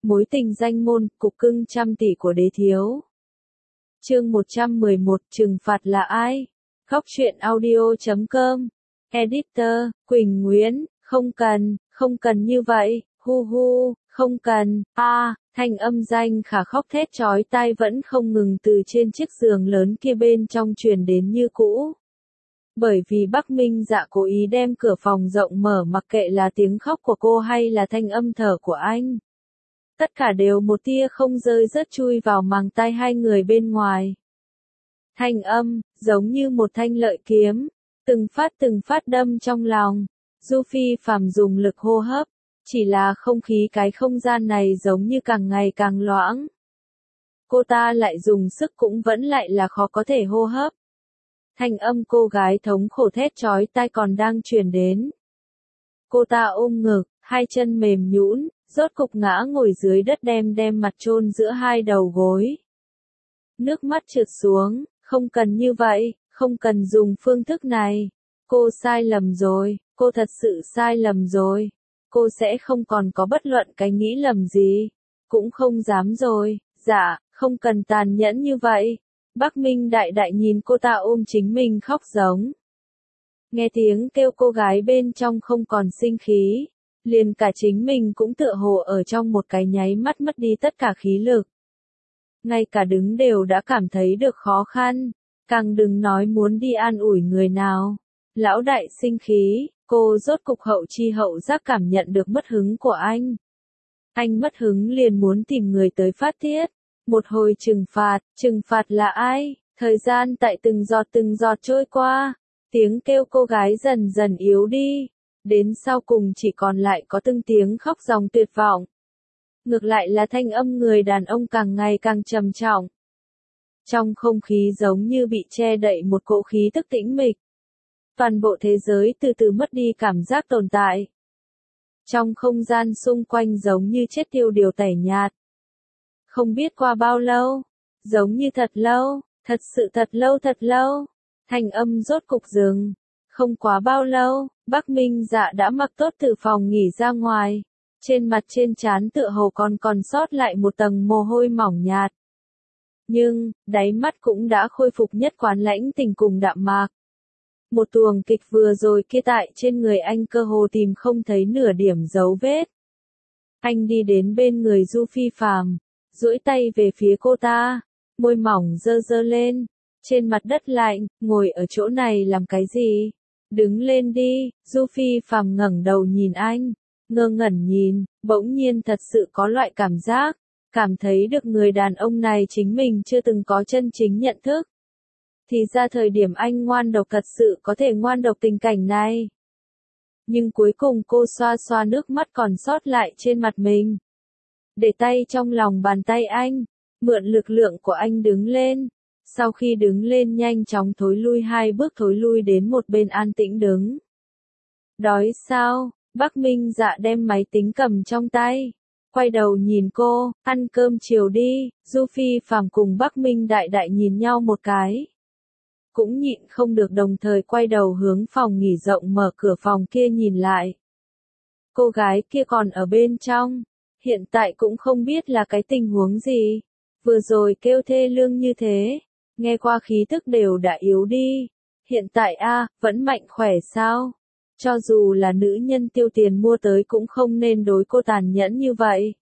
Mối tình danh môn, cục cưng trăm tỷ của đế thiếu. Chương 111, trừng phạt là ai? Góc truyện audio.com. Editor, Quỳnh Nguyễn, không cần như vậy, hu hu, không cần, thanh âm danh khả khóc thét chói tai vẫn không ngừng từ trên chiếc giường lớn kia bên trong truyền đến như cũ. Bởi vì Bắc Minh Dạ cố ý đem cửa phòng rộng mở mặc kệ là tiếng khóc của cô hay là thanh âm thở của anh. Tất cả đều một tia không rơi rớt chui vào màng tai hai người bên ngoài. Thanh âm, giống như một thanh lợi kiếm, từng phát đâm trong lòng. Du Phi Phàm dùng lực hô hấp, chỉ là không khí cái không gian này giống như càng ngày càng loãng. Cô ta lại dùng sức cũng vẫn lại là khó có thể hô hấp. Thanh âm cô gái thống khổ thét chói tai còn đang truyền đến. Cô ta ôm ngực, hai chân mềm nhũn, rốt cục ngã ngồi dưới đất đem mặt chôn giữa hai đầu gối. Nước mắt trượt xuống, không cần như vậy, không cần dùng phương thức này. Cô sai lầm rồi, cô thật sự sai lầm rồi. Cô sẽ không còn có bất luận cái nghĩ lầm gì. Cũng không dám rồi, dạ, không cần tàn nhẫn như vậy. Bắc Minh đại đại nhìn cô ta ôm chính mình khóc giống. Nghe tiếng kêu cô gái bên trong không còn sinh khí. Liền cả chính mình cũng tựa hồ ở trong một cái nháy mắt mất đi tất cả khí lực. Ngay cả đứng đều đã cảm thấy được khó khăn, càng đừng nói muốn đi an ủi người nào. Lão đại sinh khí, cô rốt cục hậu chi hậu giác cảm nhận được mất hứng của anh. Anh mất hứng liền muốn tìm người tới phát tiết. Một hồi trừng phạt là ai? Thời gian tại từng giọt trôi qua, tiếng kêu cô gái dần dần yếu đi. Đến sau cùng chỉ còn lại có từng tiếng khóc dòng tuyệt vọng. Ngược lại là thanh âm người đàn ông càng ngày càng trầm trọng. Trong không khí giống như bị che đậy một cỗ khí tức tĩnh mịch. Toàn bộ thế giới từ từ mất đi cảm giác tồn tại. Trong không gian xung quanh giống như chết tiêu điều tẻ nhạt. Không biết qua bao lâu, giống như thật lâu, thật sự thật lâu, thanh âm rốt cục dừng. Không quá bao lâu, Bắc Minh Dạ đã mặc tốt từ phòng nghỉ ra ngoài. Trên mặt trên trán tựa hồ còn sót lại một tầng mồ hôi mỏng nhạt. Nhưng, đáy mắt cũng đã khôi phục nhất quán lãnh tình cùng đạm mạc. Một tuồng kịch vừa rồi kia tại trên người anh cơ hồ tìm không thấy nửa điểm dấu vết. Anh đi đến bên người Du Phi Phàm, duỗi tay về phía cô ta, môi mỏng dơ lên. Trên mặt đất lạnh, ngồi ở chỗ này làm cái gì? Đứng lên đi. Du Phi Phàm ngẩng đầu nhìn anh, ngơ ngẩn nhìn, bỗng nhiên thật sự có loại cảm giác, cảm thấy được người đàn ông này chính mình chưa từng có chân chính nhận thức. Thì ra thời điểm anh ngoan độc thật sự có thể ngoan độc tình cảnh này. Nhưng cuối cùng cô xoa nước mắt còn sót lại trên mặt mình. Để tay trong lòng bàn tay anh, mượn lực lượng của anh đứng lên. Sau khi đứng lên nhanh chóng thối lui 2 bước thối lui đến một bên an tĩnh đứng. Đói sao? Bắc Minh Dạ đem máy tính cầm trong tay. Quay đầu nhìn cô, ăn cơm chiều đi. Du Phi Phàm cùng Bắc Minh đại đại nhìn nhau một cái. Cũng nhịn không được đồng thời quay đầu hướng phòng nghỉ rộng mở cửa phòng kia nhìn lại. Cô gái kia còn ở bên trong. Hiện tại cũng không biết là cái tình huống gì. Vừa rồi kêu thê lương như thế. Nghe qua khí tức đều đã yếu đi. Hiện tại vẫn mạnh khỏe sao? Cho dù là nữ nhân tiêu tiền mua tới cũng không nên đối cô tàn nhẫn như vậy.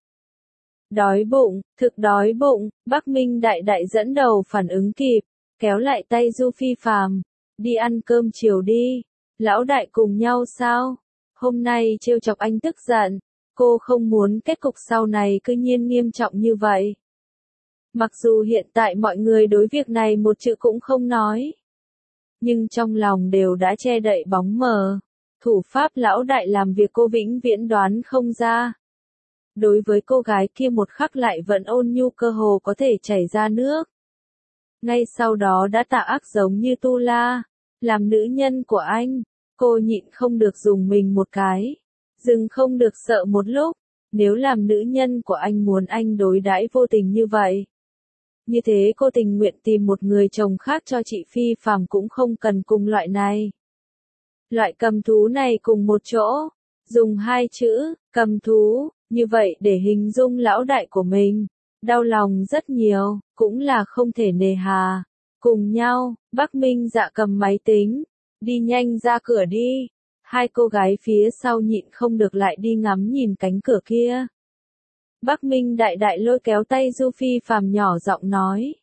Đói bụng, thực đói bụng. Bắc Minh đại đại dẫn đầu phản ứng kịp, kéo lại tay Du Phi Phàm, đi ăn cơm chiều đi. Lão đại cùng nhau sao? Hôm nay trêu chọc anh tức giận, cô không muốn kết cục sau này cứ nhiên nghiêm trọng như vậy. Mặc dù hiện tại mọi người đối việc này một chữ cũng không nói, nhưng trong lòng đều đã che đậy bóng mờ. Thủ pháp lão đại làm việc cô vĩnh viễn đoán không ra. Đối với cô gái kia một khắc lại vẫn ôn nhu cơ hồ có thể chảy ra nước. Ngay sau đó đã tà ác giống như tu la. Làm nữ nhân của anh, cô nhịn không được dùng mình một cái. Dừng không được sợ một lúc. Nếu làm nữ nhân của anh muốn anh đối đãi vô tình như vậy. Như thế cô tình nguyện tìm một người chồng khác cho chị Phi Phàm cũng không cần cùng loại này. Loại cầm thú này cùng một chỗ. Dùng 2 chữ, cầm thú, Như vậy để hình dung lão đại của mình, đau lòng rất nhiều, cũng là không thể nề hà. Cùng nhau, Bắc Minh Dạ cầm máy tính, đi nhanh ra cửa đi. Hai cô gái phía sau nhịn không được lại đi ngắm nhìn cánh cửa kia. Bắc Minh đại đại lôi kéo tay Du Phi Phàm nhỏ giọng nói.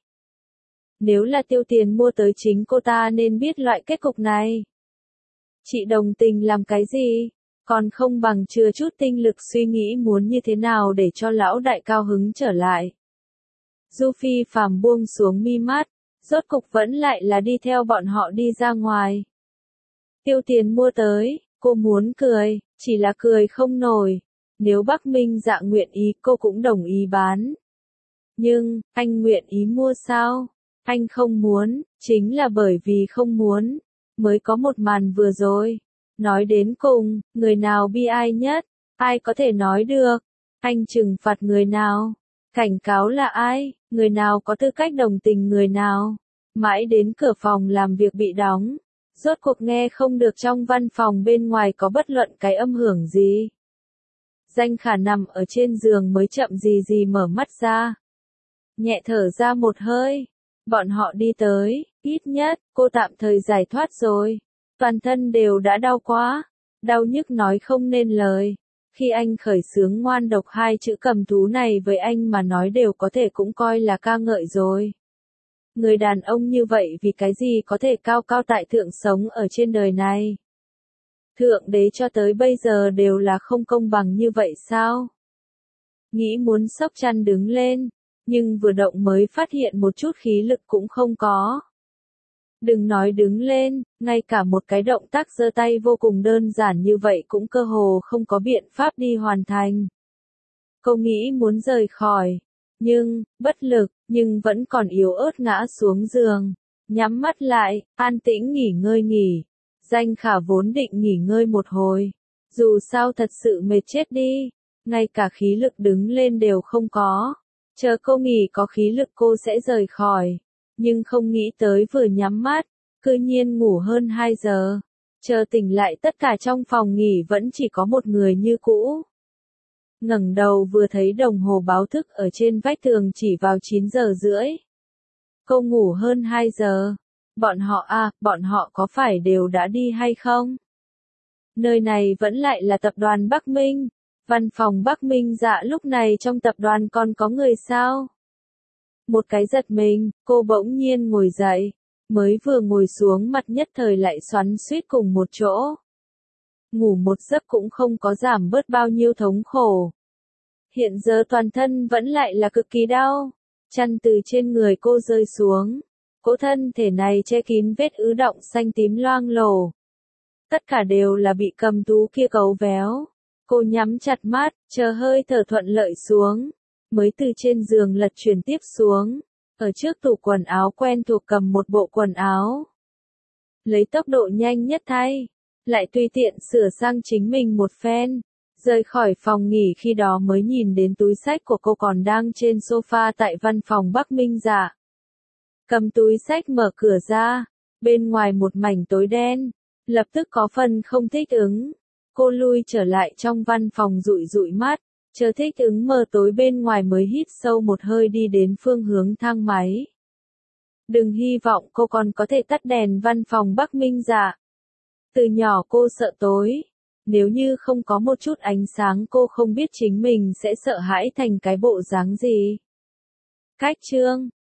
Nếu là Tiêu Tiền mua tới chính cô ta nên biết loại kết cục này. Chị đồng tình làm cái gì? Còn không bằng chừa chút tinh lực suy nghĩ muốn như thế nào để cho lão đại cao hứng trở lại. Du Phi Phàm buông xuống mi mắt, rốt cục vẫn lại là đi theo bọn họ đi ra ngoài. Tiêu Tiền mua tới, cô muốn cười, chỉ là cười không nổi. Nếu Bắc Minh Dạ nguyện ý cô cũng đồng ý bán. Nhưng, anh nguyện ý mua sao? Anh không muốn, chính là bởi vì không muốn, mới có một màn vừa rồi. Nói đến cùng, người nào bi ai nhất, ai có thể nói được, anh trừng phạt người nào, cảnh cáo là ai, người nào có tư cách đồng tình người nào. Mãi đến cửa phòng làm việc bị đóng, rốt cuộc nghe không được trong văn phòng bên ngoài có bất luận cái âm hưởng gì. Danh Khả nằm ở trên giường mới chậm gì gì mở mắt ra. Nhẹ thở ra một hơi, bọn họ đi tới, ít nhất, cô tạm thời giải thoát rồi. Toàn thân đều đã đau quá, đau nhức nói không nên lời. Khi anh khởi xướng ngoan độc hai chữ cầm thú này với anh mà nói đều có thể cũng coi là ca ngợi rồi. Người đàn ông như vậy vì cái gì có thể cao cao tại thượng sống ở trên đời này? Thượng đế cho tới bây giờ đều là không công bằng như vậy sao? Nghĩ muốn xốc chăn đứng lên, nhưng vừa động mới phát hiện một chút khí lực cũng không có. Đừng nói đứng lên, ngay cả một cái động tác giơ tay vô cùng đơn giản như vậy cũng cơ hồ không có biện pháp đi hoàn thành. Cô nghĩ muốn rời khỏi, nhưng, bất lực, nhưng vẫn còn yếu ớt ngã xuống giường. Nhắm mắt lại, an tĩnh nghỉ ngơi nghỉ. Danh Khả vốn định nghỉ ngơi một hồi. Dù sao thật sự mệt chết đi, ngay cả khí lực đứng lên đều không có. Chờ cô nghỉ có khí lực cô sẽ rời khỏi. Nhưng không nghĩ tới vừa nhắm mắt, cư nhiên ngủ hơn 2 giờ. Chờ tỉnh lại tất cả trong phòng nghỉ vẫn chỉ có một người như cũ. Ngẩng đầu vừa thấy đồng hồ báo thức ở trên vách tường chỉ vào 9 giờ rưỡi. Cô ngủ hơn 2 giờ. Bọn họ có phải đều đã đi hay không? Nơi này vẫn lại là tập đoàn Bắc Minh. Văn phòng Bắc Minh Dạ lúc này trong tập đoàn còn có người sao? Một cái giật mình, cô bỗng nhiên ngồi dậy. Mới vừa ngồi xuống mặt nhất thời lại xoắn xuýt cùng một chỗ. Ngủ một giấc cũng không có giảm bớt bao nhiêu thống khổ. Hiện giờ toàn thân vẫn lại là cực kỳ đau. Chăn từ trên người cô rơi xuống. Cỗ thân thể này che kín vết ứ động xanh tím loang lổ. Tất cả đều là bị cầm thú kia cấu véo. Cô nhắm chặt mắt, chờ hơi thở thuận lợi xuống. Mới từ trên giường lật chuyển tiếp xuống. Ở trước tủ quần áo quen thuộc cầm một bộ quần áo. Lấy tốc độ nhanh nhất thay. Lại tùy tiện sửa sang chính mình một phen. Rời khỏi phòng nghỉ khi đó mới nhìn đến túi sách của cô còn đang trên sofa tại văn phòng Bắc Minh Dạ. Cầm túi sách mở cửa ra. Bên ngoài một mảnh tối đen. Lập tức có phần không thích ứng. Cô lui trở lại trong văn phòng dụi dụi mắt. Chờ thích ứng mờ tối bên ngoài mới hít sâu một hơi đi đến phương hướng thang máy. Đừng hy vọng cô còn có thể tắt đèn văn phòng Bắc Minh Dạ. Từ nhỏ cô sợ tối. Nếu như không có một chút ánh sáng cô không biết chính mình sẽ sợ hãi thành cái bộ dáng gì. Cách chương